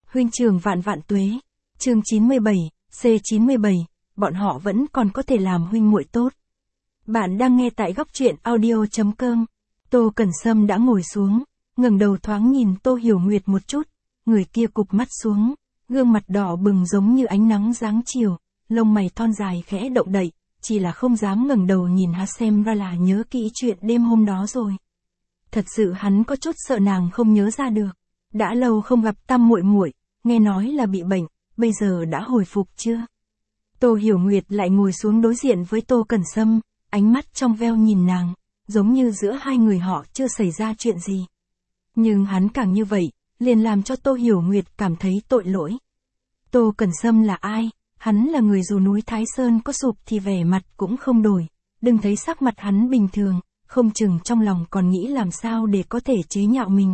Huynh trưởng vạn vạn tuế. Chương 97, C97, bọn họ vẫn còn có thể làm huynh muội tốt. Bạn đang nghe tại góc truyện audio.com. Tô Cẩn Sâm đã ngồi xuống, ngẩng đầu thoáng nhìn Tô Hiểu Nguyệt một chút, người kia cụp mắt xuống, gương mặt đỏ bừng giống như ánh nắng giáng chiều, lông mày thon dài khẽ động đậy, chỉ là không dám ngẩng đầu nhìn hắn xem ra là nhớ kỹ chuyện đêm hôm đó rồi. Thật sự hắn có chút sợ nàng không nhớ ra được. Đã lâu không gặp Tam muội muội, nghe nói là bị bệnh, bây giờ đã hồi phục chưa? Tô Hiểu Nguyệt lại ngồi xuống đối diện với Tô Cẩn Sâm, ánh mắt trong veo nhìn nàng, giống như giữa hai người họ chưa xảy ra chuyện gì. Nhưng hắn càng như vậy, liền làm cho Tô Hiểu Nguyệt cảm thấy tội lỗi. Tô Cẩn Sâm là ai? Hắn là người dù núi Thái Sơn có sụp thì vẻ mặt cũng không đổi, đừng thấy sắc mặt hắn bình thường, không chừng trong lòng còn nghĩ làm sao để có thể chế nhạo mình.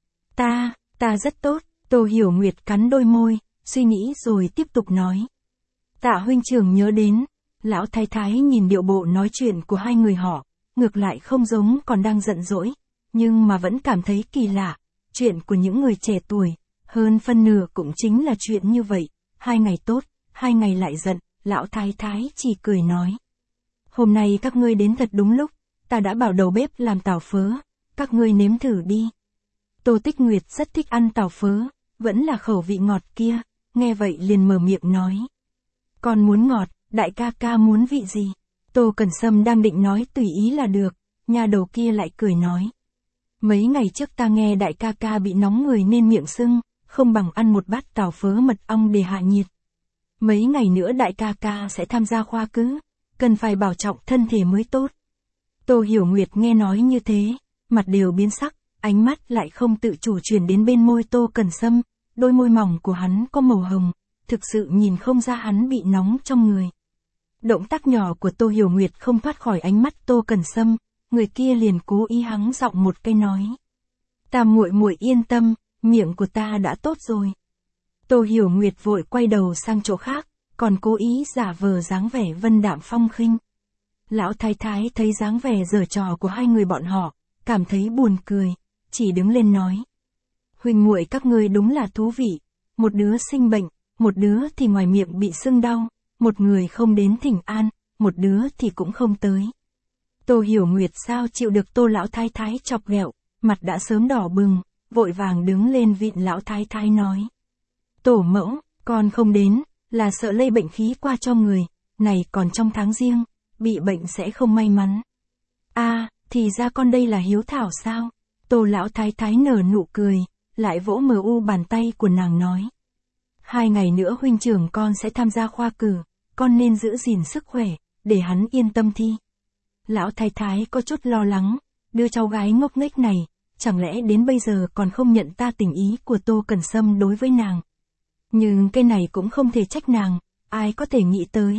Ta rất tốt, Tô Hiểu Nguyệt cắn đôi môi, suy nghĩ rồi tiếp tục nói. Tạ huynh trưởng nhớ đến, lão thái thái nhìn điệu bộ nói chuyện của hai người họ, ngược lại không giống còn đang giận dỗi, nhưng mà vẫn cảm thấy kỳ lạ, chuyện của những người trẻ tuổi, hơn phân nửa cũng chính là chuyện như vậy, 2 ngày tốt, 2 ngày lại giận, lão thái thái chỉ cười nói. Hôm nay các ngươi đến thật đúng lúc, ta đã bảo đầu bếp làm tàu phớ, các ngươi nếm thử đi. Tô Tích Nguyệt rất thích ăn tàu phớ, vẫn là khẩu vị ngọt kia, nghe vậy liền mở miệng nói. Con muốn ngọt, đại ca ca muốn vị gì? Tô Cẩn Sâm đang định nói tùy ý là được, nhà đầu kia lại cười nói. Mấy ngày trước ta nghe đại ca ca bị nóng người nên miệng sưng, không bằng ăn một bát tàu phớ mật ong để hạ nhiệt. Mấy ngày nữa đại ca ca sẽ tham gia khoa cử, cần phải bảo trọng thân thể mới tốt. Tô Hiểu Nguyệt nghe nói như thế, mặt đều biến sắc, ánh mắt lại không tự chủ chuyển đến bên môi Tô Cẩn Sâm, đôi môi mỏng của hắn có màu hồng, thực sự nhìn không ra hắn bị nóng trong người. Động tác nhỏ của Tô Hiểu Nguyệt không thoát khỏi ánh mắt Tô Cẩn Sâm, người kia liền cố ý hắng giọng một cây nói. Tam muội muội yên tâm, miệng của ta đã tốt rồi. Tô Hiểu Nguyệt vội quay đầu sang chỗ khác, còn cố ý giả vờ dáng vẻ vân đạm phong khinh. Lão thái thái thấy dáng vẻ giở trò của hai người bọn họ, cảm thấy buồn cười, chỉ đứng lên nói. Huynh muội các ngươi đúng là thú vị, một đứa sinh bệnh, một đứa thì ngoài miệng bị sưng đau, một người không đến thỉnh an, một đứa thì cũng không tới. Tô Hiểu Nguyệt sao chịu được Tô lão thái thái chọc ghẹo, mặt đã sớm đỏ bừng, vội vàng đứng lên vịn lão thái thái nói. Tổ mẫu, con không đến, là sợ lây bệnh khí qua cho người, này còn trong tháng riêng, bị bệnh sẽ không may mắn. Thì ra con đây là hiếu thảo sao? Tô lão thái thái nở nụ cười, lại vỗ mờ u bàn tay của nàng nói. 2 ngày nữa huynh trưởng con sẽ tham gia khoa cử, con nên giữ gìn sức khỏe, để hắn yên tâm thi. Lão thái thái có chút lo lắng, đứa cháu gái ngốc nghếch này, chẳng lẽ đến bây giờ còn không nhận ra tình ý của Tô Cẩn Sâm đối với nàng. Nhưng cái này cũng không thể trách nàng, ai có thể nghĩ tới.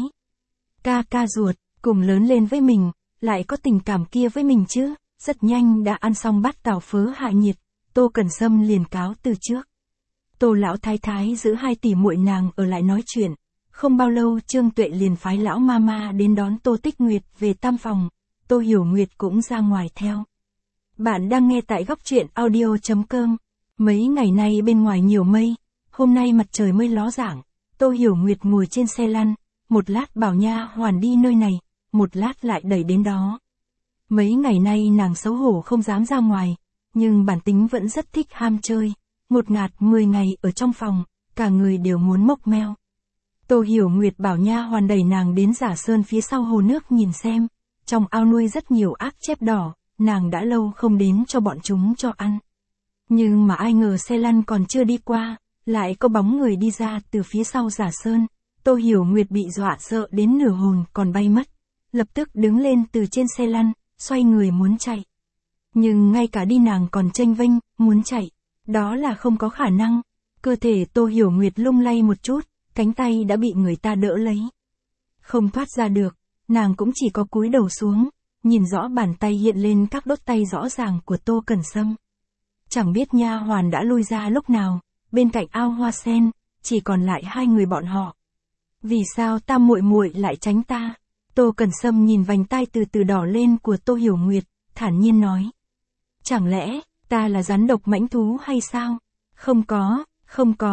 Ca ruột, cùng lớn lên với mình, lại có tình cảm kia với mình chứ. Rất nhanh đã ăn xong bát tàu phớ hạ nhiệt, Tô Cẩn Sâm liền cáo từ trước. Tô lão thái thái giữ 2 tỷ muội nàng ở lại nói chuyện, không bao lâu Trương Tuệ liền phái lão mama đến đón Tô Tích Nguyệt về tam phòng, Tô Hiểu Nguyệt cũng ra ngoài theo. Bạn đang nghe tại góc truyện audio.com. Mấy ngày nay bên ngoài nhiều mây, hôm nay mặt trời mới ló dạng, Tô Hiểu Nguyệt ngồi trên xe lăn, một lát bảo nha hoàn đi nơi này, một lát lại đẩy đến đó. Mấy ngày nay nàng xấu hổ không dám ra ngoài, nhưng bản tính vẫn rất thích ham chơi, ngột ngạt 10 ngày ở trong phòng, cả người đều muốn mốc meo. Tô Hiểu Nguyệt bảo nha hoàn đẩy nàng đến Giả Sơn phía sau hồ nước nhìn xem, trong ao nuôi rất nhiều ác chép đỏ, nàng đã lâu không đến cho bọn chúng cho ăn. Nhưng mà ai ngờ xe lăn còn chưa đi qua, lại có bóng người đi ra từ phía sau Giả Sơn, Tô Hiểu Nguyệt bị dọa sợ đến nửa hồn còn bay mất, lập tức đứng lên từ trên xe lăn, xoay người muốn chạy. Nhưng ngay cả đi nàng còn chênh vênh, muốn chạy, đó là không có khả năng, cơ thể Tô Hiểu Nguyệt lung lay một chút, cánh tay đã bị người ta đỡ lấy. Không thoát ra được, nàng cũng chỉ có cúi đầu xuống, nhìn rõ bàn tay hiện lên các đốt tay rõ ràng của Tô Cẩn Sâm. Chẳng biết nha hoàn đã lui ra lúc nào, bên cạnh ao hoa sen, chỉ còn lại 2 người bọn họ. Vì sao Tam muội muội lại tránh ta? Tô Cẩn Sâm nhìn vành tai từ từ đỏ lên của Tô Hiểu Nguyệt, thản nhiên nói. Chẳng lẽ, ta là rắn độc mãnh thú hay sao? Không có,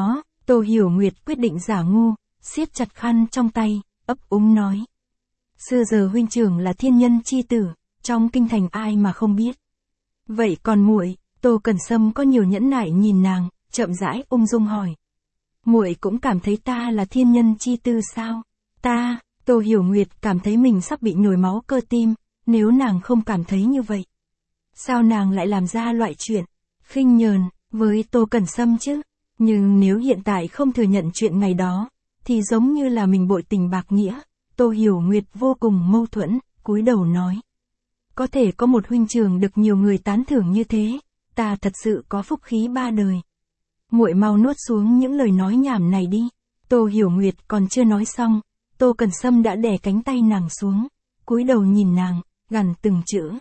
Tô Hiểu Nguyệt quyết định giả ngu, siết chặt khăn trong tay, ấp úng nói. Xưa giờ huynh trưởng là thiên nhân chi tử, trong kinh thành ai mà không biết. Vậy còn muội? Tô Cẩn Sâm có nhiều nhẫn nại nhìn nàng, chậm rãi ung dung hỏi. Muội cũng cảm thấy ta là thiên nhân chi tư sao? Ta, Tô Hiểu Nguyệt cảm thấy mình sắp bị nhồi máu cơ tim, nếu nàng không cảm thấy như vậy. Sao nàng lại làm ra loại chuyện khinh nhờn với Tô Cẩn Sâm chứ? Nhưng nếu hiện tại không thừa nhận chuyện ngày đó, thì giống như là mình bội tình bạc nghĩa. Tô Hiểu Nguyệt vô cùng mâu thuẫn, cúi đầu nói. Có thể có một huynh trưởng được nhiều người tán thưởng như thế, ta thật sự có phúc khí ba đời. Muội mau nuốt xuống những lời nói nhảm này đi. Tô Hiểu Nguyệt còn chưa nói xong, Tô Cẩn Sâm đã đè cánh tay nàng xuống, cúi đầu nhìn nàng, gằn từng chữ.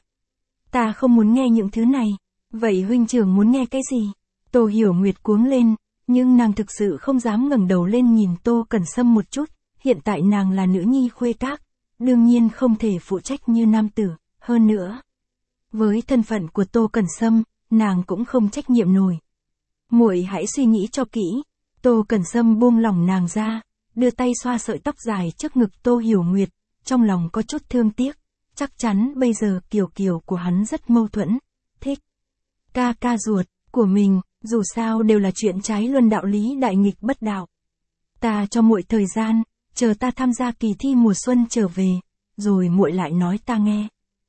Ta không muốn nghe những thứ này, vậy huynh trưởng muốn nghe cái gì? Tô Hiểu Nguyệt cuống lên, nhưng nàng thực sự không dám ngẩng đầu lên nhìn Tô Cẩn Sâm một chút, hiện tại nàng là nữ nhi khuê các, đương nhiên không thể phụ trách như nam tử, hơn nữa. Với thân phận của Tô Cẩn Sâm, nàng cũng không trách nhiệm nổi. Muội hãy suy nghĩ cho kỹ. Tô Cẩn Sâm buông lỏng nàng ra, đưa tay xoa sợi tóc dài trước ngực Tô Hiểu Nguyệt, trong lòng có chút thương tiếc, chắc chắn bây giờ Kiều Kiều của hắn rất mâu thuẫn, thích ca ca ruột của mình, dù sao đều là chuyện trái luân đạo lý đại nghịch bất đạo. Ta cho muội thời gian, chờ ta tham gia kỳ thi mùa xuân trở về, rồi muội lại nói ta nghe.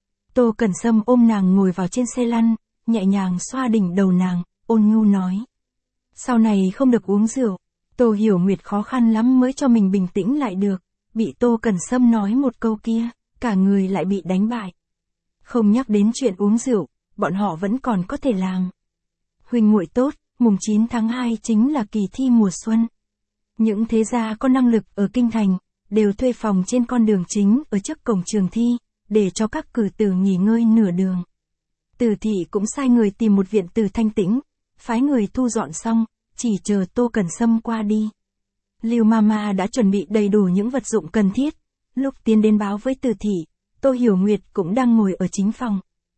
Tô Cẩn Sâm ôm nàng ngồi vào trên xe lăn, nhẹ nhàng xoa đỉnh đầu nàng, ôn nhu nói. Sau này không được uống rượu. Tô Hiểu Nguyệt khó khăn lắm mới cho mình bình tĩnh lại được, bị Tô Cẩn Sâm nói một câu kia, cả người lại bị đánh bại. Không nhắc đến chuyện uống rượu, bọn họ vẫn còn có thể làm. Huynh muội tốt, mùng 9 tháng 2 chính là kỳ thi mùa xuân. Những thế gia có năng lực ở kinh thành, đều thuê phòng trên con đường chính ở trước cổng trường thi, để cho các cử tử nghỉ ngơi nửa đường. Từ thị cũng sai người tìm một viện tử thanh tĩnh, phái người thu dọn xong, chỉ chờ Tô Cẩn Sâm qua đi. Lưu Mama đã chuẩn bị đầy đủ những vật dụng cần thiết, lúc tiến đến báo với Từ thị, Tô Hiểu Nguyệt cũng đang ngồi ở chính phòng.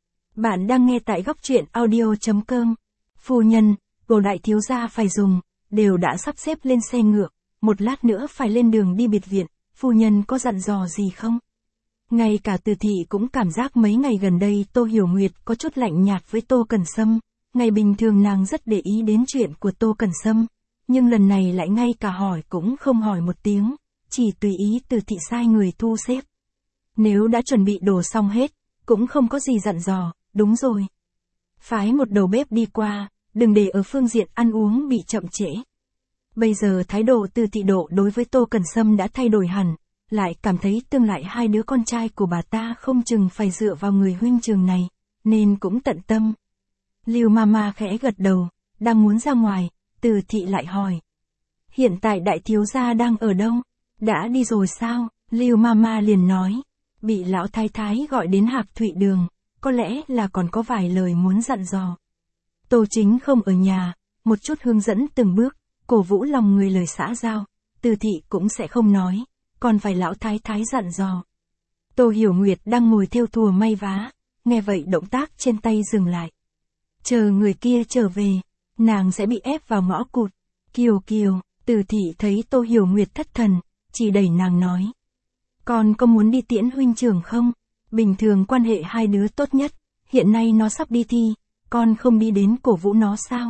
Bạn đang nghe tại góc truyện audio.com. Phu nhân, đồ đại thiếu gia phải dùng, đều đã sắp xếp lên xe ngựa, một lát nữa phải lên đường đi biệt viện, phu nhân có dặn dò gì không? Ngay cả Từ thị cũng cảm giác mấy ngày gần đây Tô Hiểu Nguyệt có chút lạnh nhạt với Tô Cẩn Sâm, ngày bình thường nàng rất để ý đến chuyện của Tô Cẩn Sâm, nhưng lần này lại ngay cả hỏi cũng không hỏi một tiếng, chỉ tùy ý Từ thị sai người thu xếp. Nếu đã chuẩn bị đồ xong hết, cũng không có gì dặn dò, đúng rồi. Phái một đầu bếp đi qua, đừng để ở phương diện ăn uống bị chậm trễ. Bây giờ thái độ Từ thị độ đối với Tô Cẩn Sâm đã thay đổi hẳn, lại cảm thấy tương lai hai đứa con trai của bà ta không chừng phải dựa vào người huynh trưởng này, nên cũng tận tâm. Lưu Mama khẽ gật đầu, đang muốn ra ngoài, Từ thị lại hỏi. Hiện tại đại thiếu gia đang ở đâu? Đã đi rồi sao? Lưu Mama liền nói. Bị lão thái thái gọi đến Hạc Thụy Đường, có lẽ là còn có vài lời muốn dặn dò. Tô Chính không ở nhà, một chút hướng dẫn từng bước, cổ vũ lòng người lời xã giao, Từ thị cũng sẽ không nói, còn phải lão thái thái dặn dò. Tô Hiểu Nguyệt đang ngồi thêu thùa may vá, nghe vậy động tác trên tay dừng lại. Chờ người kia trở về, nàng sẽ bị ép vào ngõ cụt. Kiều Kiều, Từ thị thấy Tô Hiểu Nguyệt thất thần, chỉ đẩy nàng nói. Con có muốn đi tiễn huynh trưởng không? Bình thường quan hệ hai đứa tốt nhất, hiện nay nó sắp đi thi, con không đi đến cổ vũ nó sao?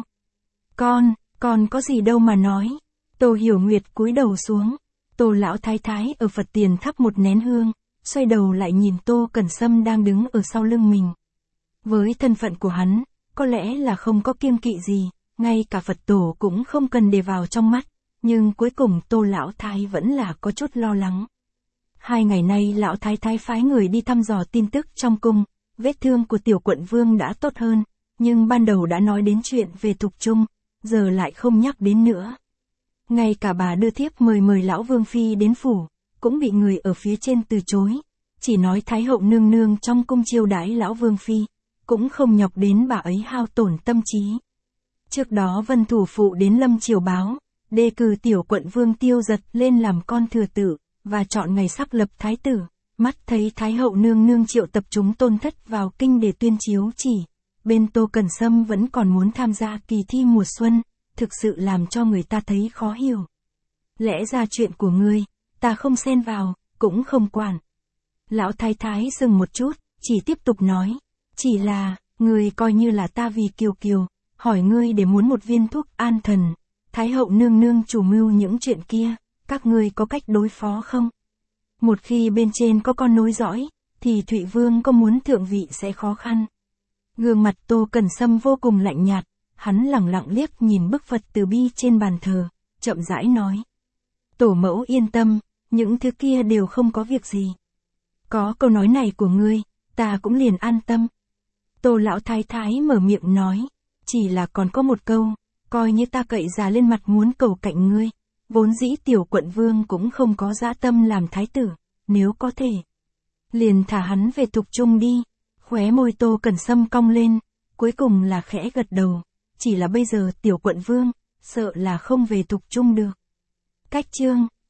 Con có gì đâu mà nói. Tô Hiểu Nguyệt cúi đầu xuống, Tô lão thái thái ở Phật tiền thắp một nén hương, xoay đầu lại nhìn Tô Cẩn Sâm đang đứng ở sau lưng mình. Với thân phận của hắn, có lẽ là không có kiêng kỵ gì, ngay cả Phật tổ cũng không cần để vào trong mắt, nhưng cuối cùng Tô lão thái vẫn là có chút lo lắng. 2 ngày nay lão thái thái phái người đi thăm dò tin tức trong cung, vết thương của tiểu quận vương đã tốt hơn, nhưng ban đầu đã nói đến chuyện về Thục Trung, giờ lại không nhắc đến nữa. Ngay cả bà đưa thiếp mời lão vương phi đến phủ, cũng bị người ở phía trên từ chối, chỉ nói thái hậu nương nương trong cung chiêu đãi lão vương phi, cũng không nhọc đến bà ấy hao tổn tâm trí. Trước đó Vân thủ phụ đến Lâm Triều báo, đề cử tiểu quận vương Tiêu Giật lên làm con thừa tử, và chọn ngày sắc lập thái tử, mắt thấy thái hậu nương nương triệu tập chúng tôn thất vào kinh để tuyên chiếu chỉ. Bên Tô Cẩn Sâm vẫn còn muốn tham gia kỳ thi mùa xuân, thực sự làm cho người ta thấy khó hiểu. Lẽ ra chuyện của ngươi, ta không xen vào, cũng không quản. Lão thái thái dừng một chút, chỉ tiếp tục nói, chỉ là, ngươi coi như là ta vì Kiều Kiều, hỏi ngươi để muốn một viên thuốc an thần, Thái hậu nương nương chủ mưu những chuyện kia, các ngươi có cách đối phó không? Một khi bên trên có con nối dõi, thì Thụy Vương có muốn thượng vị sẽ khó khăn. Gương mặt Tô Cẩn Sâm vô cùng lạnh nhạt, hắn lẳng lặng liếc nhìn bức Phật từ bi trên bàn thờ, chậm rãi nói. Tổ mẫu yên tâm, những thứ kia đều không có việc gì. Có câu nói này của ngươi, ta cũng liền an tâm. Tô lão thái thái mở miệng nói, chỉ là còn có một câu, coi như ta cậy già lên mặt muốn cầu cạnh ngươi. Vốn dĩ tiểu quận vương cũng không có dã tâm làm thái tử, nếu có thể. Liền thả hắn về Thục Trung đi. Khóe môi Tô Cẩn Sâm cong lên, cuối cùng là khẽ gật đầu. Chỉ là bây giờ tiểu quận vương, sợ là không về Thục Trung được. Cách chương